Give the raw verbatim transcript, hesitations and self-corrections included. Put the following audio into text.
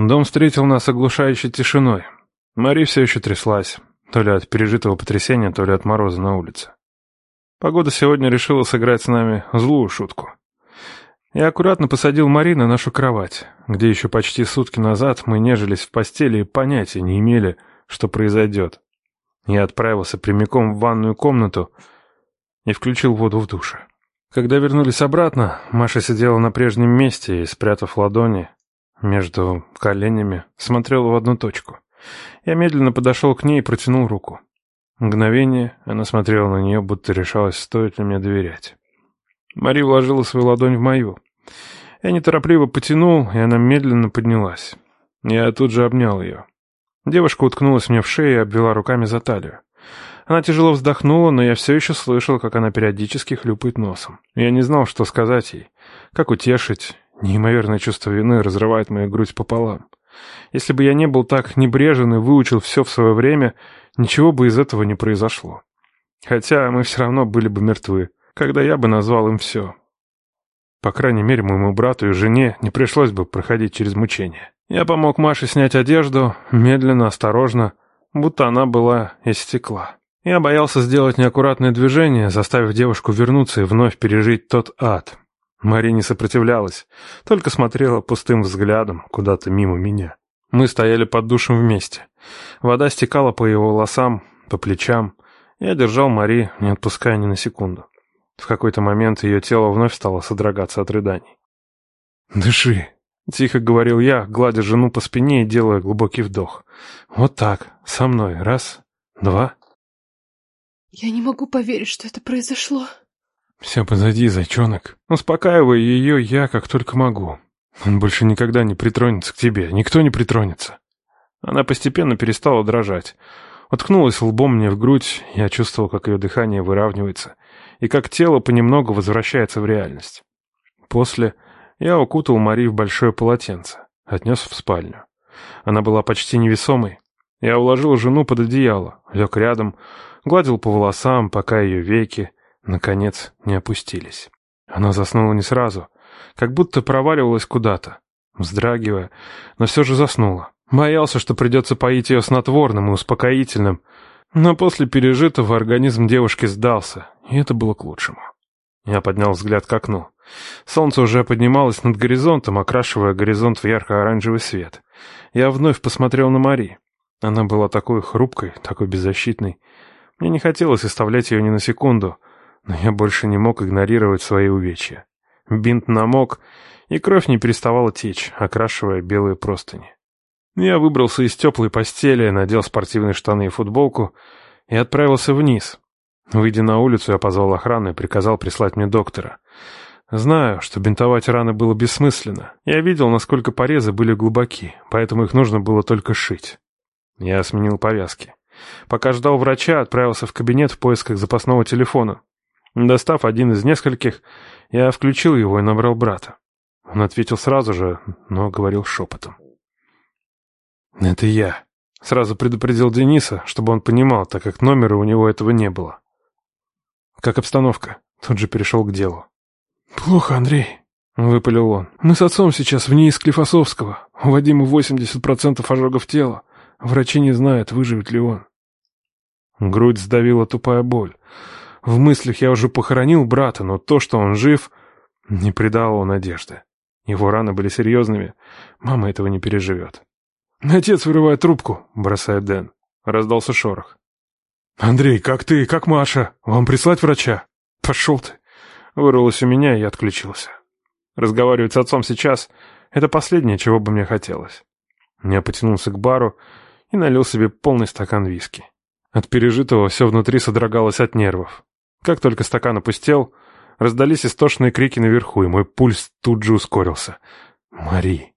Дом встретил нас оглушающей тишиной. Мари все еще тряслась, то ли от пережитого потрясения, то ли от мороза на улице. Погода сегодня решила сыграть с нами злую шутку. Я аккуратно посадил Мари на нашу кровать, где еще почти сутки назад мы нежились в постели и понятия не имели, что произойдет. Я отправился прямиком в ванную комнату и включил воду в душе. Когда вернулись обратно, Маша сидела на прежнем месте и, спрятав ладони между коленями, смотрела в одну точку. Я медленно подошел к ней и протянул руку. Мгновение она смотрела на нее, будто решалась, стоит ли мне доверять. Мари вложила свою ладонь в мою. Я неторопливо потянул, и она медленно поднялась. Я тут же обнял ее. Девушка уткнулась мне в шею и обвела руками за талию. Она тяжело вздохнула, но я все еще слышал, как она периодически хлюпает носом. Я не знал, что сказать ей, как утешить. Неимоверное чувство вины разрывает мою грудь пополам. Если бы я не был так небрежен и выучил все в свое время, ничего бы из этого не произошло. Хотя мы все равно были бы мертвы, когда я бы назвал им все. По крайней мере, моему брату и жене не пришлось бы проходить через мучения. Я помог Маше снять одежду, медленно, осторожно, будто она была из стекла. Я боялся сделать неаккуратное движение, заставив девушку вернуться и вновь пережить тот ад. Мари не сопротивлялась, только смотрела пустым взглядом куда-то мимо меня. Мы стояли под душем вместе. Вода стекала по его волосам, по плечам. Я держал Мари, не отпуская ни на секунду. В какой-то момент ее тело вновь стало содрогаться от рыданий. «Дыши», — тихо говорил я, гладя жену по спине и делая глубокий вдох. «Вот так, со мной. Раз, два». «Я не могу поверить, что это произошло». «Все позади, зайчонок. Успокаиваю ее я, как только могу. Он больше никогда не притронется к тебе, никто не притронется». Она постепенно перестала дрожать. Уткнулась лбом мне в грудь, я чувствовал, как ее дыхание выравнивается, и как тело понемногу возвращается в реальность. После я укутал Мари в большое полотенце, отнес в спальню. Она была почти невесомой. Я уложил жену под одеяло, лег рядом, гладил по волосам, пока ее веки, наконец, не опустились. Она заснула не сразу, как будто проваливалась куда-то, вздрагивая, но все же заснула. Боялся, что придется поить ее снотворным и успокоительным, но после пережитого организм девушки сдался, и это было к лучшему. Я поднял взгляд к окну. Солнце уже поднималось над горизонтом, окрашивая горизонт в ярко-оранжевый свет. Я вновь посмотрел на Мари. Она была такой хрупкой, такой беззащитной. Мне не хотелось оставлять ее ни на секунду, но я больше не мог игнорировать свои увечья. Бинт намок, и кровь не переставала течь, окрашивая белые простыни. Я выбрался из теплой постели, надел спортивные штаны и футболку и отправился вниз. Выйдя на улицу, я позвал охрану и приказал прислать мне доктора. Знаю, что бинтовать раны было бессмысленно. Я видел, насколько порезы были глубоки, поэтому их нужно было только сшить. Я сменил повязки. Пока ждал врача, отправился в кабинет в поисках запасного телефона. Достав один из нескольких, я включил его и набрал брата. Он ответил сразу же, но говорил шепотом. «Это я», — сразу предупредил Дениса, чтобы он понимал, так как номера у него этого не было. «Как обстановка?» — тут же перешел к делу. «Плохо, Андрей», — выпалил он. «Мы с отцом сейчас в НИИ Склифосовского. У Вадима восемьдесят процентов ожогов тела. Врачи не знают, выживет ли он». Грудь сдавила тупая боль. В мыслях я уже похоронил брата, но то, что он жив, не придало надежды. Его раны были серьезными. Мама этого не переживет. «Отец вырывает трубку», — бросает Дэн. Раздался шорох. «Андрей, как ты? Как Маша? Вам прислать врача?» «Пошел ты!» Вырвалось у меня, и я отключился. Разговаривать с отцом сейчас — это последнее, чего бы мне хотелось. Я потянулся к бару и налил себе полный стакан виски. От пережитого все внутри содрогалось от нервов. Как только стакан опустел, раздались истошные крики наверху, и мой пульс тут же ускорился. «Мари!»